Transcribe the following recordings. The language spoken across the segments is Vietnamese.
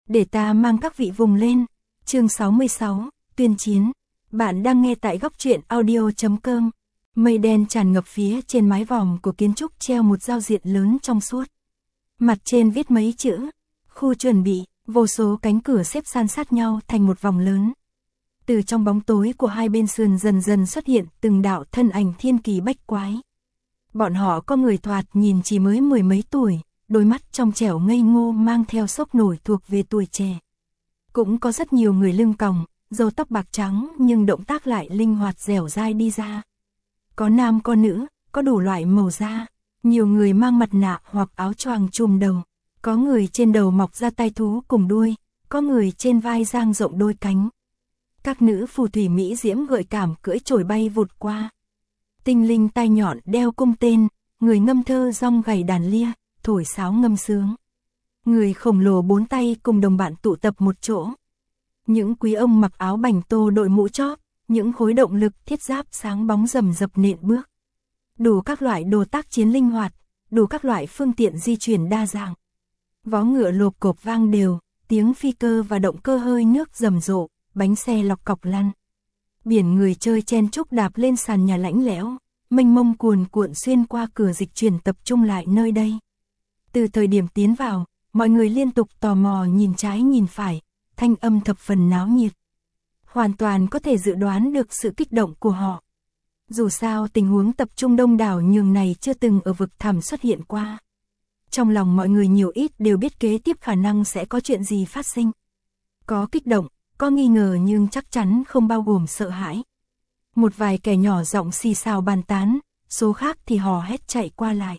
Để ta mang các vị vùng lên. Chương 66, tuyên chiến. Bạn đang nghe tại góc truyện audio.com. Mây đen tràn ngập phía trên mái vòm của kiến trúc treo một giao diện lớn trong suốt. Mặt trên viết mấy chữ, khu chuẩn bị, vô số cánh cửa xếp san sát nhau thành một vòng lớn. Từ trong bóng tối của hai bên sườn dần dần xuất hiện từng đạo thân ảnh thiên kỳ bách quái. Bọn họ có người thoạt nhìn chỉ mới mười mấy tuổi, đôi mắt trong trẻo ngây ngô mang theo sốc nổi thuộc về tuổi trẻ. Cũng có rất nhiều người lưng còng, râu tóc bạc trắng nhưng động tác lại linh hoạt dẻo dai đi ra. Có nam có nữ, có đủ loại màu da, nhiều người mang mặt nạ hoặc áo choàng trùm đầu, có người trên đầu mọc ra tai thú cùng đuôi, có người trên vai dang rộng đôi cánh. Các nữ phù thủy mỹ diễm gợi cảm cưỡi chổi bay vụt qua. Tinh linh tai nhọn đeo cung tên, người ngâm thơ rong gảy đàn lia, thổi sáo ngâm sướng. Người khổng lồ bốn tay cùng đồng bạn tụ tập một chỗ. Những quý ông mặc áo bành tô đội mũ chóp, những khối động lực thiết giáp sáng bóng rầm rập nện bước. Đủ các loại đồ tác chiến linh hoạt, đủ các loại phương tiện di chuyển đa dạng. Vó ngựa lộp cộp vang đều, tiếng phi cơ và động cơ hơi nước rầm rộ, bánh xe lọc cọc lăn. Biển người chơi chen chúc đạp lên sàn nhà lạnh lẽo, mênh mông cuồn cuộn xuyên qua cửa dịch chuyển tập trung lại nơi đây. Từ thời điểm tiến vào, mọi người liên tục tò mò nhìn trái nhìn phải, thanh âm thập phần náo nhiệt. Hoàn toàn có thể dự đoán được sự kích động của họ. Dù sao tình huống tập trung đông đảo nhường này chưa từng ở vực thẳm xuất hiện qua. Trong lòng mọi người nhiều ít đều biết kế tiếp khả năng sẽ có chuyện gì phát sinh. Có kích động, có nghi ngờ nhưng chắc chắn không bao gồm sợ hãi. Một vài kẻ nhỏ giọng xì xào bàn tán, số khác thì hò hét chạy qua lại.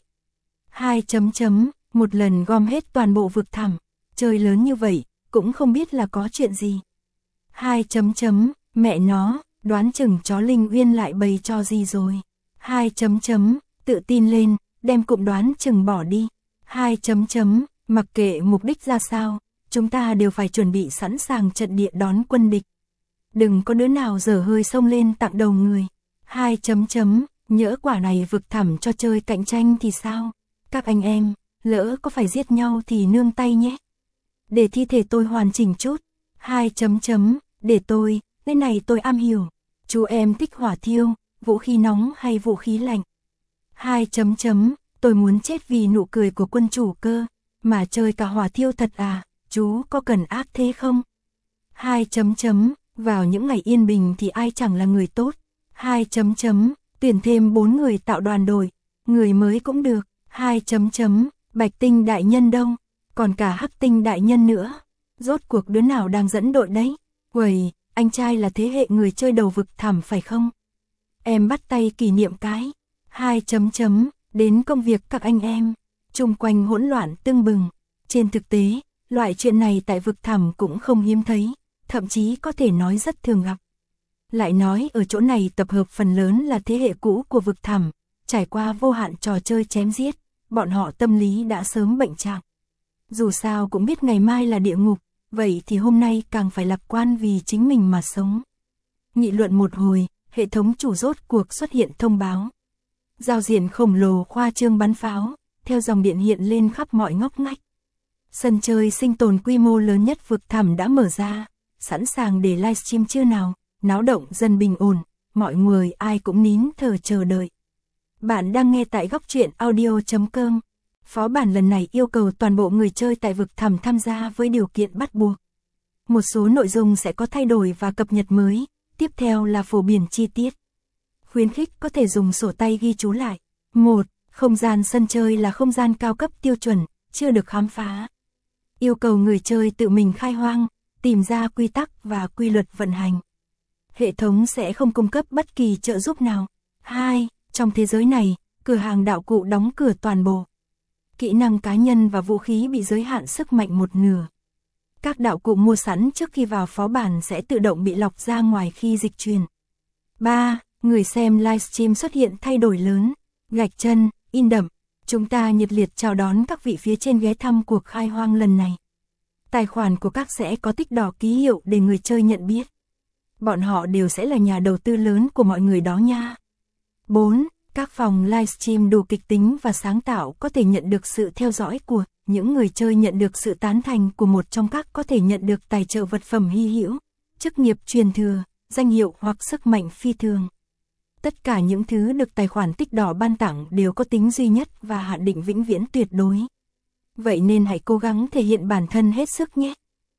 Một lần gom hết toàn bộ vực thẳm, chơi lớn như vậy, cũng không biết là có chuyện gì. Mẹ nó, đoán chừng chó Linh Uyên lại bày cho gì rồi. Tự tin lên, đem cụm đoán chừng bỏ đi. Mặc kệ mục đích ra sao, chúng ta đều phải chuẩn bị sẵn sàng trận địa đón quân địch. Đừng có đứa nào dở hơi xông lên tặng đầu người. Nhỡ quả này vực thẳm cho chơi cạnh tranh thì sao? Các anh em, lỡ có phải giết nhau thì nương tay nhé. Để thi thể tôi hoàn chỉnh chút. Để tôi, cái này tôi am hiểu. Chú em thích hỏa thiêu, vũ khí nóng hay vũ khí lạnh? Tôi muốn chết vì nụ cười của quân chủ cơ, mà chơi cả hỏa thiêu thật à, chú có cần ác thế không? Vào những ngày yên bình thì ai chẳng là người tốt. Tuyển thêm 4 người tạo đoàn đội, người mới cũng được. Bạch tinh đại nhân đâu, còn cả hắc tinh đại nhân nữa. Rốt cuộc đứa nào đang dẫn đội đấy? Uầy, anh trai là thế hệ người chơi đầu vực thẳm phải không? Em bắt tay kỷ niệm cái. Đến công việc các anh em. Chung quanh hỗn loạn tưng bừng. Trên thực tế, loại chuyện này tại vực thẳm cũng không hiếm thấy, thậm chí có thể nói rất thường gặp. Lại nói ở chỗ này tập hợp phần lớn là thế hệ cũ của vực thẳm, trải qua vô hạn trò chơi chém giết, bọn họ tâm lý đã sớm bệnh trạng. Dù sao cũng biết ngày mai là địa ngục, vậy thì hôm nay càng phải lạc quan vì chính mình mà sống. Nghị luận một hồi, hệ thống chủ rốt cuộc xuất hiện thông báo. Giao diện khổng lồ khoa trương bắn pháo, theo dòng điện hiện lên khắp mọi ngóc ngách. Sân chơi sinh tồn quy mô lớn nhất vực thẳm đã mở ra, sẵn sàng để livestream chưa nào, náo động dần bình ổn, mọi người ai cũng nín thở chờ đợi. Bạn đang nghe tại góc truyện audio.com. Phó bản lần này yêu cầu toàn bộ người chơi tại vực thẳm tham gia với điều kiện bắt buộc. Một số nội dung sẽ có thay đổi và cập nhật mới, tiếp theo là phổ biến chi tiết. Khuyến khích có thể dùng sổ tay ghi chú lại. 1. Không gian sân chơi là không gian cao cấp tiêu chuẩn, chưa được khám phá. Yêu cầu người chơi tự mình khai hoang, tìm ra quy tắc và quy luật vận hành. Hệ thống sẽ không cung cấp bất kỳ trợ giúp nào. 2. Trong thế giới này, cửa hàng đạo cụ đóng cửa toàn bộ. Kỹ năng cá nhân và vũ khí bị giới hạn sức mạnh một nửa. Các đạo cụ mua sẵn trước khi vào phó bản sẽ tự động bị lọc ra ngoài khi dịch chuyển. 3. Người xem livestream xuất hiện thay đổi lớn. Gạch chân, in đậm. Chúng ta nhiệt liệt chào đón các vị phía trên ghé thăm cuộc khai hoang lần này. Tài khoản của các sẽ có tích đỏ ký hiệu để người chơi nhận biết. Bọn họ đều sẽ là nhà đầu tư lớn của mọi người đó nha. 4. Các phòng livestream đủ kịch tính và sáng tạo có thể nhận được sự theo dõi của những người chơi nhận được sự tán thành của một trong các có thể nhận được tài trợ vật phẩm hy hữu, chức nghiệp truyền thừa, danh hiệu hoặc sức mạnh phi thường. Tất cả những thứ được tài khoản tích đỏ ban tặng đều có tính duy nhất và hạn định vĩnh viễn tuyệt đối. Vậy nên hãy cố gắng thể hiện bản thân hết sức nhé.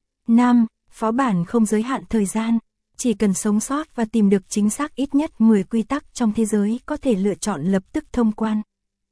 5. Phó bản không giới hạn thời gian. Chỉ cần sống sót và tìm được chính xác ít nhất 10 quy tắc trong thế giới có thể lựa chọn lập tức thông quan.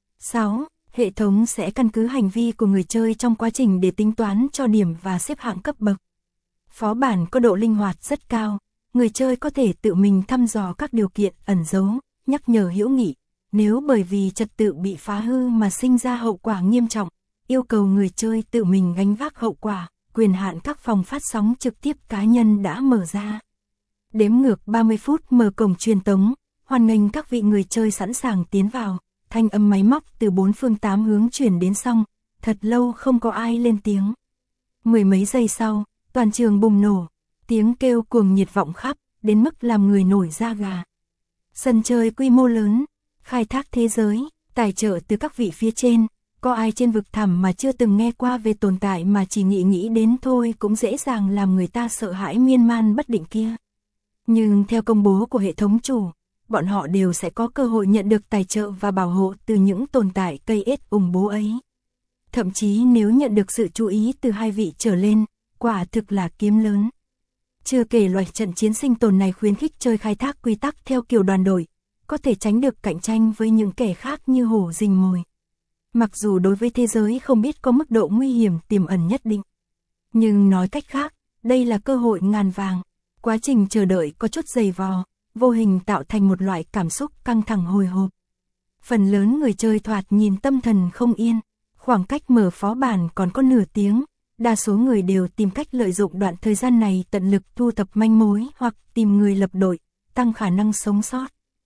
6. Hệ thống sẽ căn cứ hành vi của người chơi trong quá trình để tính toán cho điểm và xếp hạng cấp bậc. Phó bản có độ linh hoạt rất cao. Người chơi có thể tự mình thăm dò các điều kiện ẩn giấu, nhắc nhở hữu nghị. Nếu bởi vì trật tự bị phá hư mà sinh ra hậu quả nghiêm trọng, yêu cầu người chơi tự mình gánh vác hậu quả. Quyền hạn các phòng phát sóng trực tiếp cá nhân đã mở ra. Đếm ngược 30 phút mở cổng truyền tống, hoan nghênh các vị người chơi sẵn sàng tiến vào. Thanh âm máy móc từ 4 phương 8 hướng truyền đến xong, thật lâu không có ai lên tiếng. Mười mấy giây sau, toàn trường bùng nổ, tiếng kêu cuồng nhiệt vọng khắp, đến mức làm người nổi da gà. Sân chơi quy mô lớn, khai thác thế giới, tài trợ từ các vị phía trên. Có ai trên vực thẳm mà chưa từng nghe qua về tồn tại mà chỉ nghĩ đến thôi cũng dễ dàng làm người ta sợ hãi miên man bất định kia. Nhưng theo công bố của hệ thống chủ, bọn họ đều sẽ có cơ hội nhận được tài trợ và bảo hộ từ những tồn tại cây ết ủng bố ấy. Thậm chí nếu nhận được sự chú ý từ 2 vị trở lên, quả thực là kiếm lớn. Chưa kể loại trận chiến sinh tồn này khuyến khích chơi khai thác quy tắc theo kiểu đoàn đội, có thể tránh được cạnh tranh với những kẻ khác như hổ rình mồi. Mặc dù đối với thế giới không biết có mức độ nguy hiểm tiềm ẩn nhất định. Nhưng nói cách khác, đây là cơ hội ngàn vàng. Quá trình chờ đợi có chút dày vò, vô hình tạo thành một loại cảm xúc căng thẳng hồi hộp. Phần lớn người chơi thoạt nhìn tâm thần không yên. Khoảng cách mở phó bản còn có nửa tiếng. Đa số người đều tìm cách lợi dụng đoạn thời gian này tận lực thu thập manh mối hoặc tìm người lập đội, tăng khả năng sống sót.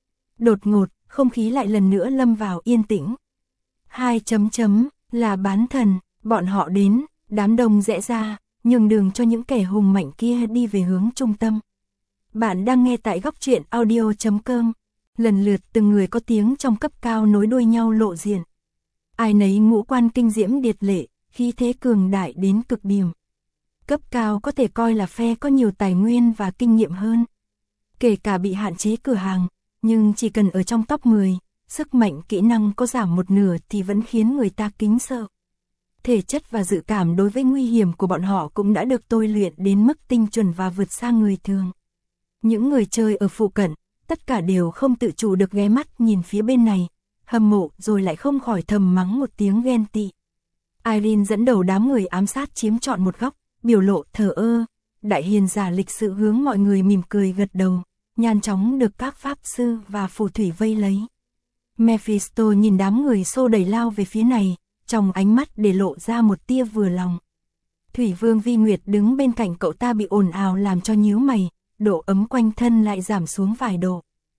Đột ngột, không khí lại lần nữa lâm vào yên tĩnh. 2. Là bán thần, bọn họ đến, đám đông rẽ ra, nhường đường cho những kẻ hùng mạnh kia đi về hướng trung tâm. Bạn đang nghe tại góc truyện audio.com. Lần lượt từng người có tiếng trong cấp cao nối đuôi nhau lộ diện. Ai nấy ngũ quan kinh diễm điệt lệ, khí thế cường đại đến cực điểm. Cấp cao có thể coi là phe có nhiều tài nguyên và kinh nghiệm hơn. Kể cả bị hạn chế cửa hàng, nhưng chỉ cần ở trong top 10, sức mạnh kỹ năng có giảm một nửa thì vẫn khiến người ta kính sợ. Thể chất và dự cảm đối với nguy hiểm của bọn họ cũng đã được tôi luyện đến mức tinh chuẩn và vượt xa người thường. Những người chơi ở phụ cận, tất cả đều không tự chủ được ghé mắt nhìn phía bên này, hâm mộ rồi lại không khỏi thầm mắng một tiếng ghen tị. Irene dẫn đầu đám người ám sát chiếm trọn một góc, biểu lộ thờ ơ. Đại hiền giả lịch sự hướng mọi người mỉm cười gật đầu, nhanh chóng được các pháp sư và phù thủy vây lấy. Mephisto nhìn đám người xô đẩy lao về phía này, trong ánh mắt để lộ ra một tia vừa lòng. Thủy Vương Vi Nguyệt đứng bên cạnh cậu ta bị ồn ào làm cho nhíu mày, độ ấm quanh thân lại giảm xuống vài độ.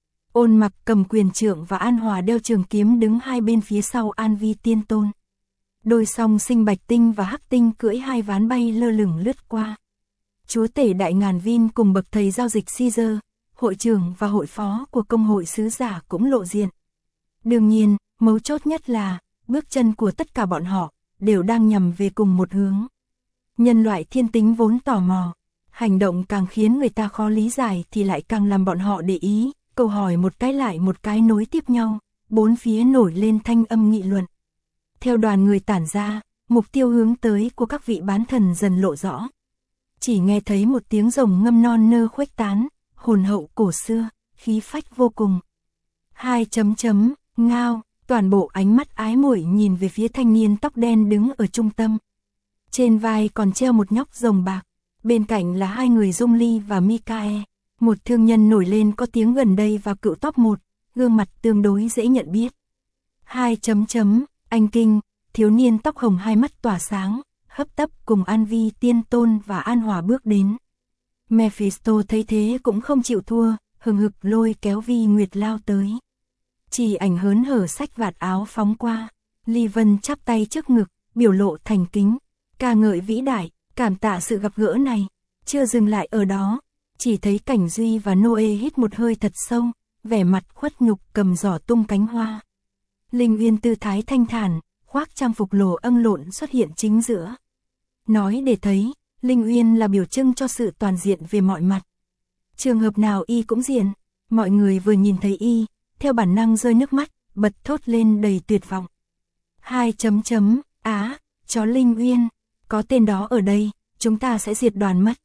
Ôn Mặc cầm quyền trượng và An Hòa đeo trường kiếm đứng hai bên phía sau An Vi Tiên Tôn. Đôi song sinh Bạch Tinh và Hắc Tinh cưỡi hai ván bay lơ lửng lướt qua. Chúa tể Đại Ngàn Vin cùng bậc thầy giao dịch Caesar, hội trưởng và hội phó của công hội sứ giả cũng lộ diện. Đương nhiên, mấu chốt nhất là, bước chân của tất cả bọn họ đều đang nhằm về cùng một hướng. Nhân loại thiên tính vốn tò mò, hành động càng khiến người ta khó lý giải thì lại càng làm bọn họ để ý, câu hỏi một cái lại một cái nối tiếp nhau, bốn phía nổi lên thanh âm nghị luận. Theo đoàn người tản ra, mục tiêu hướng tới của các vị bán thần dần lộ rõ. Chỉ nghe thấy một tiếng rồng ngâm non nơ khuếch tán, hồn hậu cổ xưa, khí phách vô cùng. 2. Ngao, toàn bộ ánh mắt ái muội nhìn về phía thanh niên tóc đen đứng ở trung tâm. Trên vai còn treo một nhóc rồng bạc, bên cạnh là hai người Dung Ly và Mikae, một thương nhân nổi lên có tiếng gần đây và cựu top 1, gương mặt tương đối dễ nhận biết. 2. Anh Kinh, thiếu niên tóc hồng hai mắt tỏa sáng, hấp tấp cùng An Vi Tiên Tôn và An Hòa bước đến. Mephisto thấy thế cũng không chịu thua, hừng hực lôi kéo Vi Nguyệt lao tới. Chỉ ảnh hớn hở xách vạt áo phóng qua, Ly Vân chắp tay trước ngực, biểu lộ thành kính, ca ngợi vĩ đại, cảm tạ sự gặp gỡ này. Chưa dừng lại ở đó, chỉ thấy Cảnh Duy và Noe hít một hơi thật sâu, vẻ mặt khuất nhục cầm giỏ tung cánh hoa. Linh Uyên tư thái thanh thản, khoác trang phục lồ âng lộn xuất hiện chính giữa. Nói để thấy, Linh Uyên là biểu trưng cho sự toàn diện về mọi mặt. Trường hợp nào y cũng diện, mọi người vừa nhìn thấy y, theo bản năng rơi nước mắt, bật thốt lên đầy tuyệt vọng. Á, chó Linh Uyên, có tên đó ở đây, chúng ta sẽ diệt đoàn mất.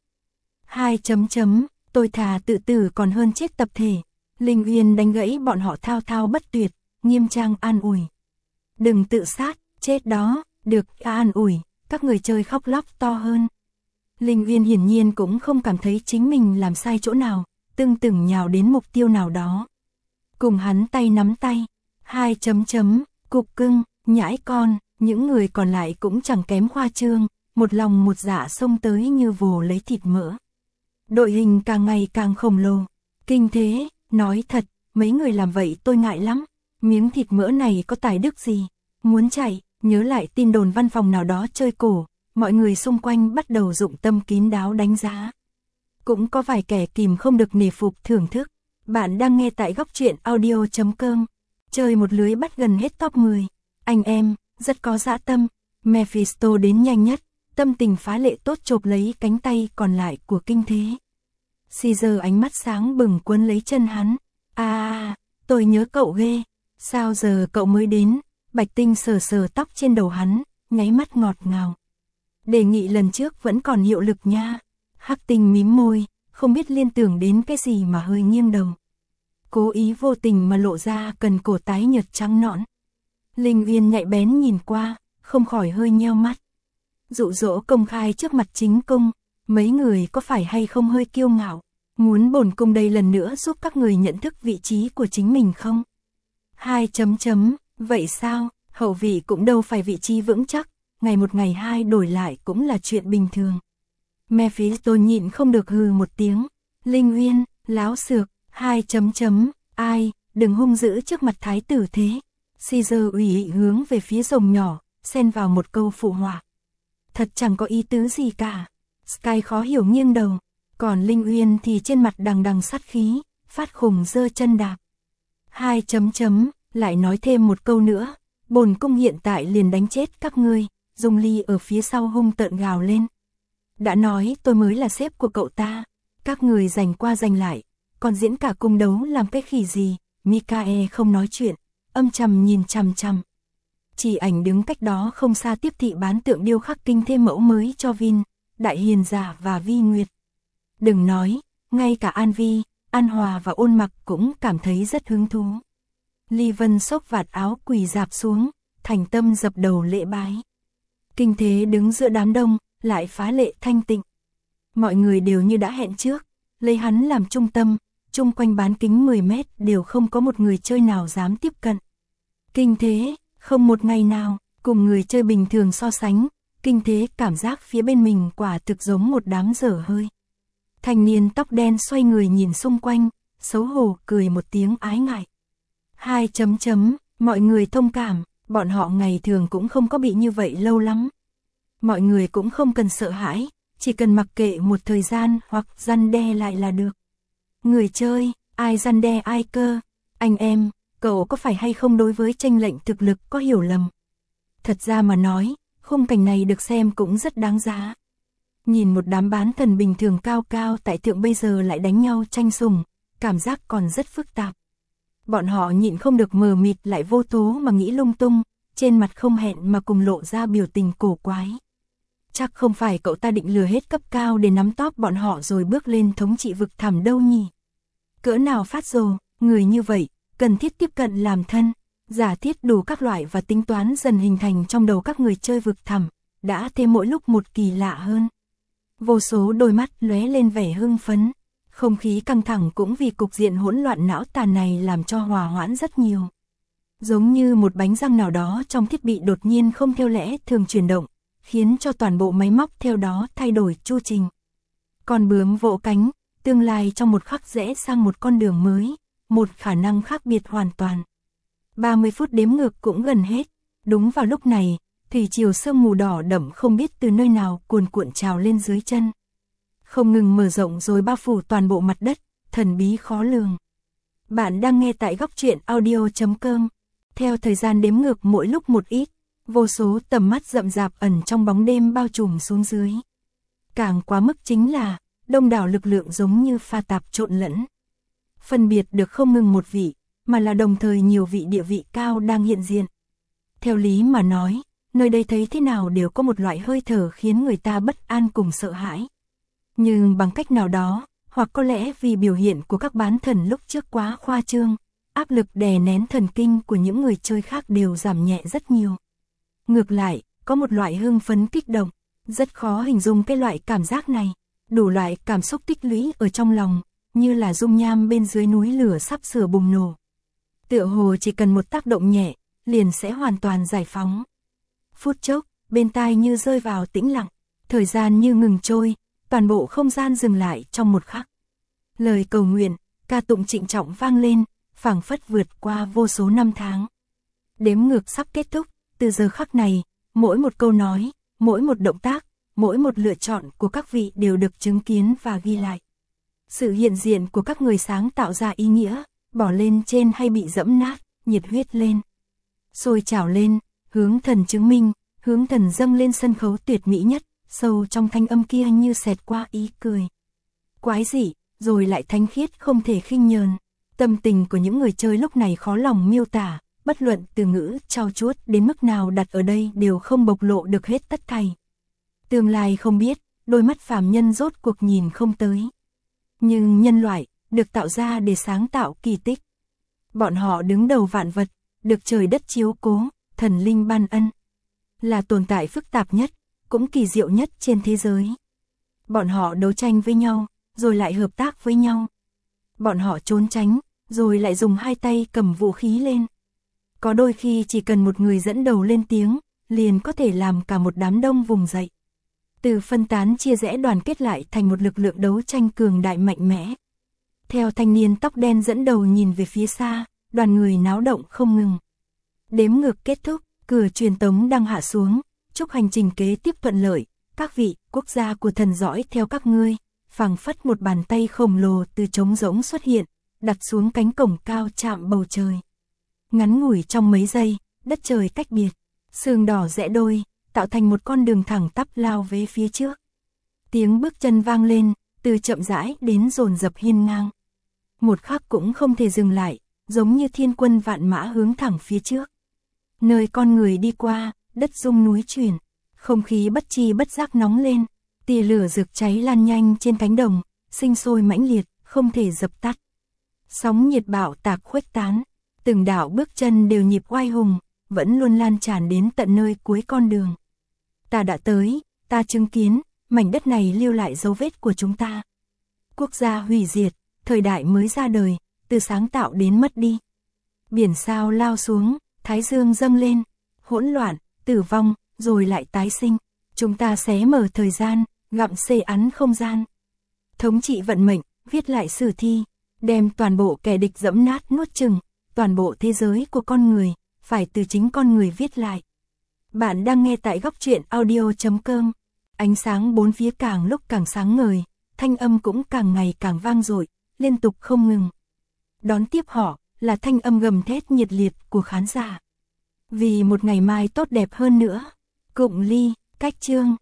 Tôi thà tự tử còn hơn chết tập thể. Linh Uyên đánh gãy bọn họ thao thao bất tuyệt, nghiêm trang an ủi. Đừng tự sát, chết đó, được an ủi, các người chơi khóc lóc to hơn. Linh Uyên hiển nhiên cũng không cảm thấy chính mình làm sai chỗ nào, tưng tửng nhào đến mục tiêu nào đó. Cùng hắn tay nắm tay, cục cưng, nhãi con, những người còn lại cũng chẳng kém khoa trương, một lòng một dạ xông tới như vồ lấy thịt mỡ. Đội hình càng ngày càng khổng lồ, kinh thế, nói thật, mấy người làm vậy tôi ngại lắm, miếng thịt mỡ này có tài đức gì, muốn chạy, nhớ lại tin đồn văn phòng nào đó chơi cổ, mọi người xung quanh bắt đầu dụng tâm kín đáo đánh giá. Cũng có vài kẻ kìm không được nể phục thưởng thức. Bạn đang nghe tại góc truyện audio.com, chơi một lưới bắt gần hết top 10. Anh em, rất có dã tâm, Mephisto đến nhanh nhất, tâm tình phá lệ tốt chộp lấy cánh tay còn lại của kinh thế. Caesar ánh mắt sáng bừng quấn lấy chân hắn. Tôi nhớ cậu ghê, sao giờ cậu mới đến? Bạch Tinh sờ sờ tóc trên đầu hắn, nháy mắt ngọt ngào. Đề nghị lần trước vẫn còn hiệu lực nha. Hắc Tinh mím môi, không biết liên tưởng đến cái gì mà hơi nghiêng đầu. Cố ý vô tình mà lộ ra cần cổ tái nhợt trắng nõn. Linh Uyên nhạy bén nhìn qua, không khỏi hơi nheo mắt. Dụ dỗ công khai trước mặt chính cung, mấy người có phải hay không hơi kiêu ngạo, muốn bổn cung đây lần nữa giúp các người nhận thức vị trí của chính mình không? Vậy sao, hậu vị cũng đâu phải vị trí vững chắc, ngày một ngày hai đổi lại cũng là chuyện bình thường. Mephisto nhịn không được hừ một tiếng. Linh Uyên, láo xược, ai, đừng hung dữ trước mặt thái tử thế. Caesar ủy hướng về phía rồng nhỏ, xen vào một câu phụ họa. Thật chẳng có ý tứ gì cả. Sky khó hiểu nghiêng đầu, còn Linh Uyên thì trên mặt đằng đằng sát khí, phát khùng giơ chân đạp. Lại nói thêm một câu nữa, bổn cung hiện tại liền đánh chết các ngươi. Dung Ly ở phía sau hung tợn gào lên. Đã nói tôi mới là sếp của cậu ta, các người giành qua giành lại, còn diễn cả cung đấu làm cái khỉ gì? Mikae không nói chuyện, âm trầm nhìn chằm chằm. Chỉ ảnh đứng cách đó không xa tiếp thị bán tượng điêu khắc kinh thêm mẫu mới cho Vin, Đại Hiền Giả và Vi Nguyệt. Đừng nói, ngay cả An Vi, An Hòa và Ôn Mặc cũng cảm thấy rất hứng thú. Ly Vân xốc vạt áo quỳ rạp xuống, thành tâm dập đầu lễ bái. Kinh thế đứng giữa đám đông, lại phá lệ thanh tịnh. Mọi người đều như đã hẹn trước, lấy hắn làm trung tâm, chung quanh bán kính 10 mét đều không có một người chơi nào dám tiếp cận. Kinh thế, không một ngày nào, cùng người chơi bình thường so sánh, kinh thế cảm giác phía bên mình quả thực giống một đám dở hơi. Thanh niên tóc đen xoay người nhìn xung quanh, xấu hổ cười một tiếng ái ngại. Mọi người thông cảm, bọn họ ngày thường cũng không có bị như vậy lâu lắm. Mọi người cũng không cần sợ hãi, chỉ cần mặc kệ một thời gian hoặc răn đe lại là được. Người chơi, ai răn đe ai cơ? Anh em, cậu có phải hay không đối với chênh lệnh thực lực có hiểu lầm? Thật ra mà nói, khung cảnh này được xem cũng rất đáng giá. Nhìn một đám bán thần bình thường cao cao tại thượng bây giờ lại đánh nhau tranh sủng, cảm giác còn rất phức tạp. Bọn họ nhịn không được mờ mịt lại vô tố mà nghĩ lung tung, trên mặt không hẹn mà cùng lộ ra biểu tình cổ quái. Chắc không phải cậu ta định lừa hết cấp cao để nắm top bọn họ rồi bước lên thống trị vực thẳm đâu nhỉ? Cỡ nào phát rồ, người như vậy, cần thiết tiếp cận làm thân, giả thiết đủ các loại và tính toán dần hình thành trong đầu các người chơi vực thẳm, đã thêm mỗi lúc một kỳ lạ hơn. Vô số đôi mắt lóe lên vẻ hưng phấn, không khí căng thẳng cũng vì cục diện hỗn loạn não tàn này làm cho hòa hoãn rất nhiều. Giống như một bánh răng nào đó trong thiết bị đột nhiên không theo lẽ thường chuyển động, khiến cho toàn bộ máy móc theo đó thay đổi chu trình. Con bướm vỗ cánh, tương lai trong một khắc rẽ sang một con đường mới, một khả năng khác biệt hoàn toàn. 30 phút đếm ngược cũng gần hết, đúng vào lúc này, thủy triều sương mù đỏ đậm không biết từ nơi nào cuồn cuộn trào lên dưới chân. Không ngừng mở rộng rồi bao phủ toàn bộ mặt đất, thần bí khó lường. Bạn đang nghe tại góc truyện audio.com, theo thời gian đếm ngược mỗi lúc một ít, vô số tầm mắt rậm rạp ẩn trong bóng đêm bao trùm xuống dưới. Càng quá mức chính là, đông đảo lực lượng giống như pha tạp trộn lẫn. Phân biệt được không ngừng một vị, mà là đồng thời nhiều vị địa vị cao đang hiện diện. Theo lý mà nói, nơi đây thấy thế nào đều có một loại hơi thở khiến người ta bất an cùng sợ hãi. Nhưng bằng cách nào đó, hoặc có lẽ vì biểu hiện của các bán thần lúc trước quá khoa trương, áp lực đè nén thần kinh của những người chơi khác đều giảm nhẹ rất nhiều. Ngược lại, có một loại hưng phấn kích động, rất khó hình dung cái loại cảm giác này, đủ loại cảm xúc tích lũy ở trong lòng, như là dung nham bên dưới núi lửa sắp sửa bùng nổ. Tựa hồ chỉ cần một tác động nhẹ, liền sẽ hoàn toàn giải phóng. Phút chốc, bên tai như rơi vào tĩnh lặng, thời gian như ngừng trôi, toàn bộ không gian dừng lại trong một khắc. Lời cầu nguyện, ca tụng trịnh trọng vang lên, phảng phất vượt qua vô số năm tháng. Đếm ngược sắp kết thúc, từ giờ khắc này, mỗi một câu nói, mỗi một động tác, mỗi một lựa chọn của các vị đều được chứng kiến và ghi lại. Sự hiện diện của các người sáng tạo ra ý nghĩa, bỏ lên trên hay bị dẫm nát, nhiệt huyết lên, sôi trào lên, hướng thần chứng minh, hướng thần dâng lên sân khấu tuyệt mỹ nhất, sâu trong thanh âm kia như xẹt qua ý cười. Quái dị, rồi lại thánh khiết không thể khinh nhờn. Tâm tình của những người chơi lúc này khó lòng miêu tả, bất luận từ ngữ trau chuốt đến mức nào đặt ở đây đều không bộc lộ được hết tất thảy. Tương lai không biết, đôi mắt phàm nhân rốt cuộc nhìn không tới. Nhưng nhân loại, được tạo ra để sáng tạo kỳ tích. Bọn họ đứng đầu vạn vật, được trời đất chiếu cố, thần linh ban ân. Là tồn tại phức tạp nhất, cũng kỳ diệu nhất trên thế giới. Bọn họ đấu tranh với nhau, rồi lại hợp tác với nhau. Bọn họ trốn tránh, rồi lại dùng hai tay cầm vũ khí lên. Có đôi khi chỉ cần một người dẫn đầu lên tiếng, liền có thể làm cả một đám đông vùng dậy. Từ phân tán chia rẽ đoàn kết lại thành một lực lượng đấu tranh cường đại mạnh mẽ. Theo thanh niên tóc đen dẫn đầu nhìn về phía xa, đoàn người náo động không ngừng. Đếm ngược kết thúc, cửa truyền tống đang hạ xuống, chúc hành trình kế tiếp thuận lợi, các vị, quốc gia của thần dõi theo các ngươi, phảng phất một bàn tay khổng lồ từ trống rỗng xuất hiện, đặt xuống cánh cổng cao chạm bầu trời. Ngắn ngủi trong mấy giây, đất trời tách biệt, sương đỏ rẽ đôi, tạo thành một con đường thẳng tắp lao về phía trước. Tiếng bước chân vang lên, từ chậm rãi đến dồn dập hiên ngang. Một khắc cũng không thể dừng lại, giống như thiên quân vạn mã hướng thẳng phía trước. Nơi con người đi qua, đất rung núi chuyển, không khí bất chi bất giác nóng lên, tia lửa rực cháy lan nhanh trên cánh đồng, sinh sôi mãnh liệt, không thể dập tắt. Sóng nhiệt bạo tạc khuếch tán, từng đạo bước chân đều nhịp oai hùng, vẫn luôn lan tràn đến tận nơi cuối con đường. Ta đã tới, ta chứng kiến, mảnh đất này lưu lại dấu vết của chúng ta. Quốc gia hủy diệt, thời đại mới ra đời, từ sáng tạo đến mất đi. Biển sao lao xuống, thái dương dâng lên, hỗn loạn, tử vong, rồi lại tái sinh. Chúng ta xé mở thời gian, gặm xê ăn không gian. Thống trị vận mệnh, viết lại sử thi, đem toàn bộ kẻ địch dẫm nát nuốt chừng, toàn bộ thế giới của con người, phải từ chính con người viết lại. Bạn đang nghe tại góc truyện audio.com. Ánh sáng bốn phía càng lúc càng sáng ngời, thanh âm cũng càng ngày càng vang dội, liên tục không ngừng. Đón tiếp họ là thanh âm gầm thét nhiệt liệt của khán giả. Vì một ngày mai tốt đẹp hơn nữa. Cụng ly, cách chương.